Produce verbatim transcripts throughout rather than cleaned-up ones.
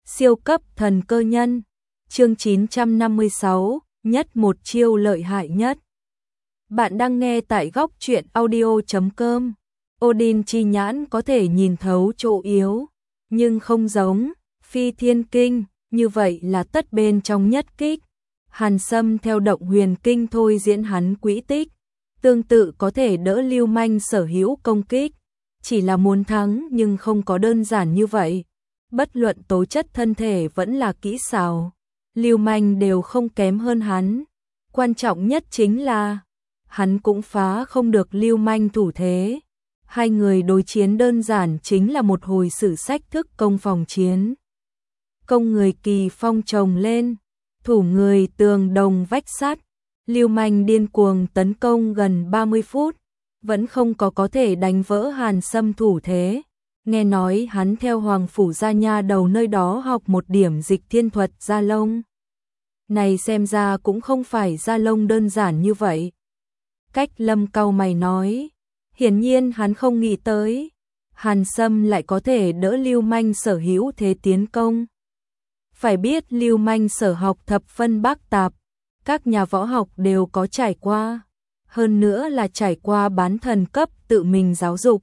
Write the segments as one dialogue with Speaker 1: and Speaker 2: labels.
Speaker 1: Siêu cấp thần cơ nhân, chương chín trăm năm mươi sáu, nhất một chiêu lợi hại nhất. Bạn đang nghe tại góc truyện audio chấm com. Odin chi nhãn có thể nhìn thấu chỗ yếu, nhưng không giống Phi Thiên Kinh, như vậy là tất bên trong nhất kích. Hàn Sâm theo động huyền kinh thôi diễn hắn quỹ tích, tương tự có thể đỡ Lưu Manh sở hữu công kích, chỉ là muốn thắng nhưng không có đơn giản như vậy. Bất luận tố chất thân thể vẫn là kỹ xảo, Lưu Manh đều không kém hơn hắn. Quan trọng nhất chính là hắn cũng phá không được Lưu Manh thủ thế. Hai người đối chiến đơn giản chính là một hồi sử sách thức công phòng chiến. Công người kỳ phong chồng lên, thủ người tường đồng vách sắt. Lưu Manh điên cuồng tấn công gần ba mươi phút, vẫn không có có thể đánh vỡ Hàn Sâm thủ thế. Nghe nói hắn theo Hoàng Phủ Gia Nha đầu nơi đó học một điểm dịch thiên thuật Gia Lông. Này xem ra cũng không phải Gia Lông đơn giản như vậy. Cách Lâm cau mày nói, hiển nhiên hắn không nghĩ tới Hàn Sâm lại có thể đỡ Lưu Manh sở hữu thế tiến công. Phải biết Lưu Manh sở học thập phân bát tạp, các nhà võ học đều có trải qua, hơn nữa là trải qua bán thần cấp tự mình giáo dục.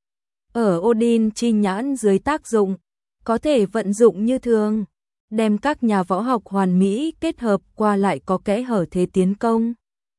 Speaker 1: Ở Odin chi nhãn dưới tác dụng, có thể vận dụng như thường, đem các nhà võ học hoàn mỹ kết hợp qua lại có kẽ hở thế tiến công.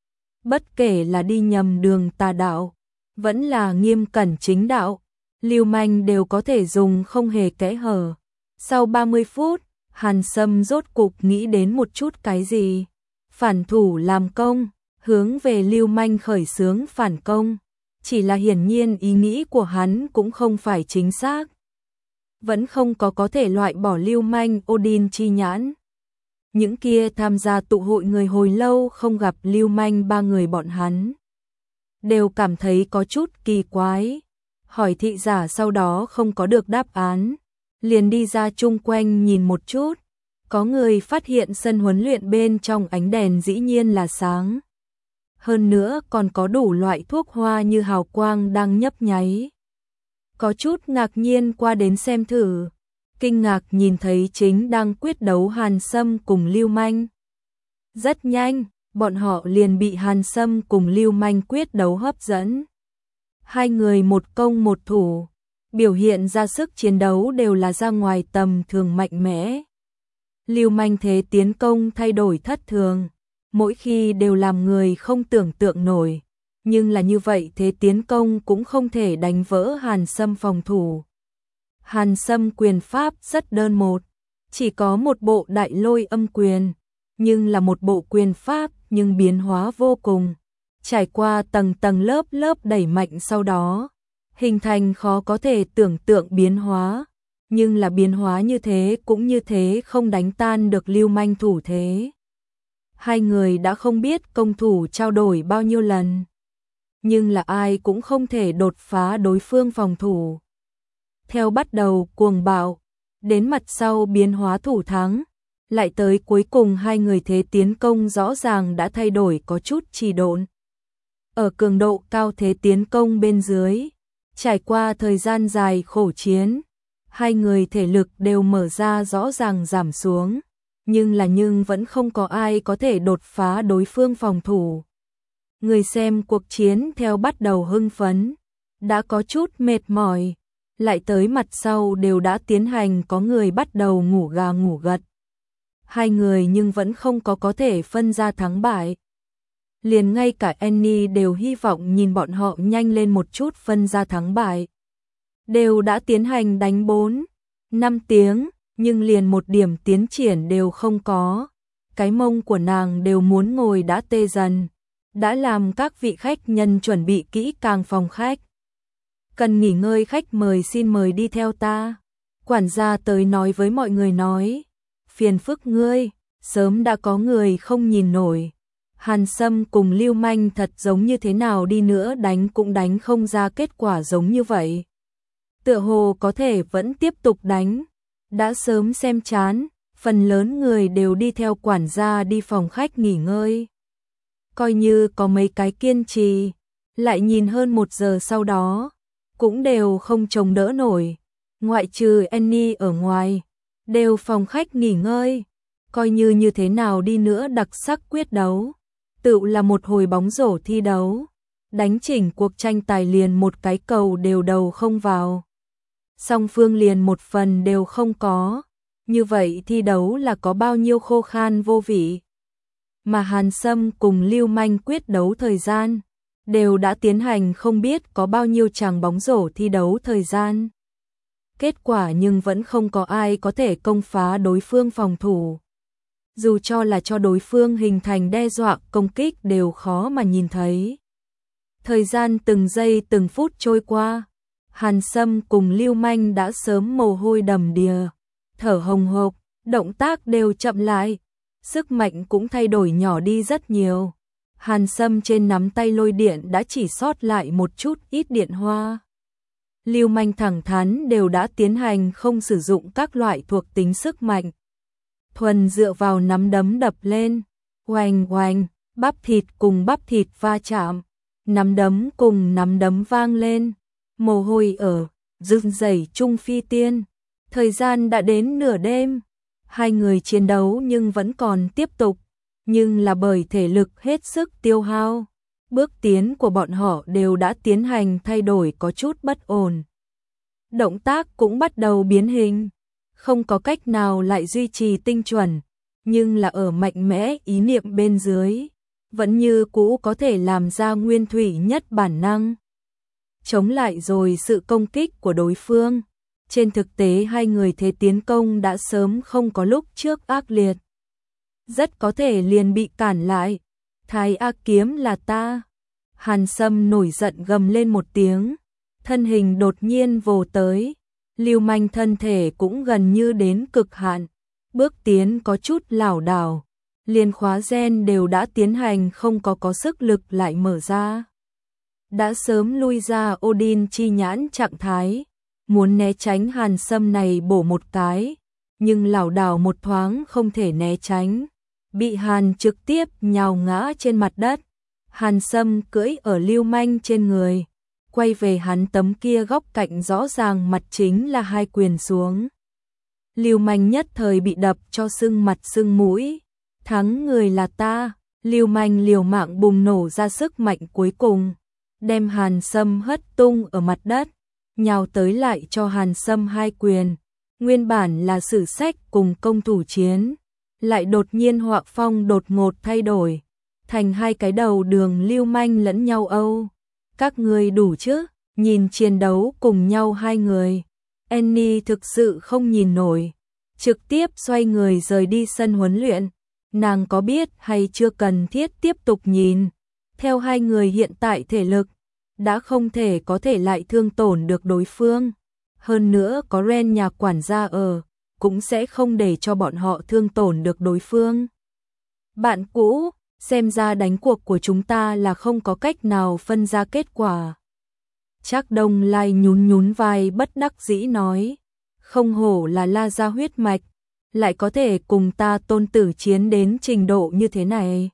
Speaker 1: Bất kể là đi nhầm đường tà đạo, vẫn là nghiêm cẩn chính đạo, Lưu Manh đều có thể dùng không hề kẽ hở. Sau ba mươi phút, Hàn Sâm rốt cục nghĩ đến một chút cái gì. Phản thủ làm công, hướng về Lưu Manh khởi xướng phản công. Chỉ là hiển nhiên ý nghĩ của hắn cũng không phải chính xác. Vẫn không có có thể loại bỏ Lưu Manh Odin chi nhãn. Những kia tham gia tụ hội người hồi lâu không gặp Lưu Manh ba người bọn hắn. Đều cảm thấy có chút kỳ quái. Hỏi thị giả sau đó không có được đáp án. Liền đi ra chung quanh nhìn một chút. Có người phát hiện sân huấn luyện bên trong ánh đèn dĩ nhiên là sáng. Hơn nữa còn có đủ loại thuốc hoa như hào quang đang nhấp nháy. Có chút ngạc nhiên qua đến xem thử, kinh ngạc nhìn thấy chính đang quyết đấu Hàn Sâm cùng Lưu Manh. Rất nhanh, bọn họ liền bị Hàn Sâm cùng Lưu Manh quyết đấu hấp dẫn. Hai người một công một thủ, biểu hiện ra sức chiến đấu đều là ra ngoài tầm thường mạnh mẽ. Lưu Manh thế tiến công thay đổi thất thường, mỗi khi đều làm người không tưởng tượng nổi, nhưng là như vậy thế tiến công cũng không thể đánh vỡ Hàn Sâm phòng thủ. Hàn Sâm quyền pháp rất đơn một, chỉ có một bộ đại lôi âm quyền, nhưng là một bộ quyền pháp nhưng biến hóa vô cùng, trải qua tầng tầng lớp lớp đẩy mạnh sau đó, hình thành khó có thể tưởng tượng biến hóa, nhưng là biến hóa như thế cũng như thế không đánh tan được Lưu Manh thủ thế. Hai người đã không biết công thủ trao đổi bao nhiêu lần, nhưng là ai cũng không thể đột phá đối phương phòng thủ. Theo bắt đầu cuồng bạo, đến mặt sau biến hóa thủ thắng, lại tới cuối cùng hai người thế tiến công rõ ràng đã thay đổi có chút trì độn. Ở cường độ cao thế tiến công bên dưới, trải qua thời gian dài khổ chiến, hai người thể lực đều mở ra rõ ràng giảm xuống, nhưng là nhưng vẫn không có ai có thể đột phá đối phương phòng thủ. Người xem cuộc chiến theo bắt đầu hưng phấn, đã có chút mệt mỏi, lại tới mặt sau đều đã tiến hành có người bắt đầu ngủ gà ngủ gật. Hai người nhưng vẫn không có có thể phân ra thắng bại. Liền ngay cả Annie đều hy vọng nhìn bọn họ nhanh lên một chút phân ra thắng bại. Đều đã tiến hành đánh bốn, năm tiếng, nhưng liền một điểm tiến triển đều không có. Cái mông của nàng đều muốn ngồi đã tê dần. Đã làm các vị khách nhân chuẩn bị kỹ càng phòng khách. Cần nghỉ ngơi khách mời xin mời đi theo ta. Quản gia tới nói với mọi người nói, phiền phức ngươi, sớm đã có người không nhìn nổi. Hàn Sâm cùng Lưu Manh thật giống như thế nào đi nữa đánh cũng đánh không ra kết quả giống như vậy. Tựa hồ có thể vẫn tiếp tục đánh. Đã sớm xem chán, phần lớn người đều đi theo quản gia đi phòng khách nghỉ ngơi. Coi như có mấy cái kiên trì, lại nhìn hơn một giờ sau đó, cũng đều không chống đỡ nổi. Ngoại trừ Annie ở ngoài, đều phòng khách nghỉ ngơi. Coi như như thế nào đi nữa đặc sắc quyết đấu, tự là một hồi bóng rổ thi đấu. Đánh chỉnh cuộc tranh tài liền một cái cầu đều đầu không vào. Song phương liền một phần đều không có. Như vậy thi đấu là có bao nhiêu khô khan vô vị. Mà Hàn Sâm cùng Lưu Manh quyết đấu thời gian, đều đã tiến hành không biết có bao nhiêu chàng bóng rổ thi đấu thời gian. Kết quả nhưng vẫn không có ai có thể công phá đối phương phòng thủ. Dù cho là cho đối phương hình thành đe dọa công kích đều khó mà nhìn thấy. Thời gian từng giây từng phút trôi qua, Hàn Sâm cùng Lưu Manh đã sớm mồ hôi đầm đìa, thở hồng hộc, động tác đều chậm lại, sức mạnh cũng thay đổi nhỏ đi rất nhiều. Hàn Sâm trên nắm tay lôi điện đã chỉ sót lại một chút ít điện hoa. Lưu Manh thẳng thắn đều đã tiến hành không sử dụng các loại thuộc tính sức mạnh. Thuần dựa vào nắm đấm đập lên, oanh oanh, bắp thịt cùng bắp thịt va chạm, nắm đấm cùng nắm đấm vang lên, mồ hôi ở, run rẩy chung phi tiên. Thời gian đã đến nửa đêm, hai người chiến đấu nhưng vẫn còn tiếp tục, nhưng là bởi thể lực hết sức tiêu hao, bước tiến của bọn họ đều đã tiến hành thay đổi có chút bất ổn. Động tác cũng bắt đầu biến hình, không có cách nào lại duy trì tinh chuẩn, nhưng là ở mạnh mẽ ý niệm bên dưới, vẫn như cũ có thể làm ra nguyên thủy nhất bản năng. Chống lại rồi sự công kích của đối phương. Trên thực tế hai người thế tiến công đã sớm không có lúc trước ác liệt. Rất có thể liền bị cản lại. Thái A kiếm là ta. Hàn Sâm nổi giận gầm lên một tiếng. Thân hình đột nhiên vồ tới. Lưu Manh thân thể cũng gần như đến cực hạn. Bước tiến có chút lảo đảo. Liền khóa gen đều đã tiến hành không có có sức lực lại mở ra. Đã sớm lui ra Odin chi nhãn trạng thái. Muốn né tránh Hàn Sâm này bổ một cái, nhưng lảo đảo một thoáng không thể né tránh, bị Hàn trực tiếp nhào ngã trên mặt đất. Hàn Sâm cưỡi ở Lưu Manh trên người, quay về hắn tấm kia góc cạnh rõ ràng mặt chính là hai quyền xuống. Lưu Manh nhất thời bị đập cho sưng mặt sưng mũi, thắng người là ta. Lưu Manh liều mạng bùng nổ ra sức mạnh cuối cùng, đem Hàn Sâm hất tung ở mặt đất. Nhào tới lại cho Hàn Sâm hai quyền, nguyên bản là sử sách cùng công thủ chiến, lại đột nhiên họa phong đột ngột thay đổi, thành hai cái đầu đường Lưu Manh lẫn nhau âu. Các người đủ chứ? Nhìn chiến đấu cùng nhau hai người, Annie thực sự không nhìn nổi, trực tiếp xoay người rời đi sân huấn luyện. Nàng có biết hay chưa cần thiết tiếp tục nhìn, theo hai người hiện tại thể lực, đã không thể có thể lại thương tổn được đối phương. Hơn nữa có Ren nhà quản gia ở, cũng sẽ không để cho bọn họ thương tổn được đối phương. Bạn cũ, xem ra đánh cuộc của chúng ta là không có cách nào phân ra kết quả. Trác Đông Lai nhún nhún vai bất đắc dĩ nói, không hổ là La gia huyết mạch, lại có thể cùng ta tôn tử chiến đến trình độ như thế này.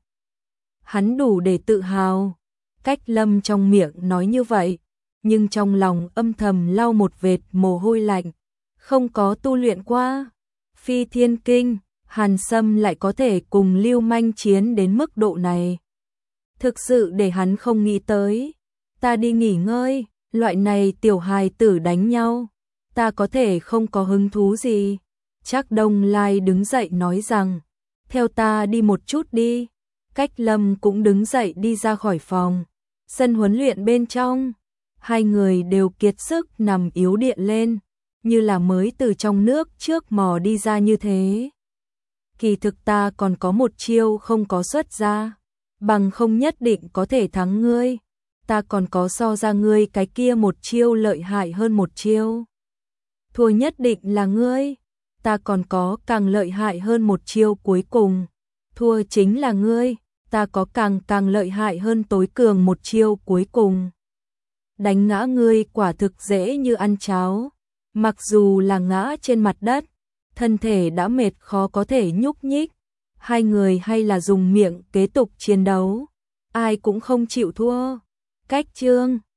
Speaker 1: Hắn đủ để tự hào. Cách Lâm trong miệng nói như vậy, nhưng trong lòng âm thầm lau một vệt mồ hôi lạnh. Không có tu luyện qua Phi Thiên Kinh, Hàn Sâm lại có thể cùng Lưu Manh chiến đến mức độ này. Thực sự để hắn không nghĩ tới. Ta đi nghỉ ngơi, loại này tiểu hài tử đánh nhau, ta có thể không có hứng thú gì. Trác Đông Lai đứng dậy nói rằng, theo ta đi một chút đi. Cách Lâm cũng đứng dậy đi ra khỏi phòng. Sân huấn luyện bên trong, hai người đều kiệt sức nằm yếu điện lên, như là mới từ trong nước trước mò đi ra như thế. Kỳ thực ta còn có một chiêu không có xuất ra, bằng không nhất định có thể thắng ngươi. Ta còn có so ra ngươi cái kia một chiêu lợi hại hơn một chiêu. Thua nhất định là ngươi. Ta còn có càng lợi hại hơn một chiêu cuối cùng. Thua chính là ngươi. Ta có càng càng lợi hại hơn tối cường một chiêu cuối cùng. Đánh ngã ngươi quả thực dễ như ăn cháo. Mặc dù là ngã trên mặt đất, thân thể đã mệt khó có thể nhúc nhích. Hai người hay là dùng miệng kế tục chiến đấu. Ai cũng không chịu thua. Cách chương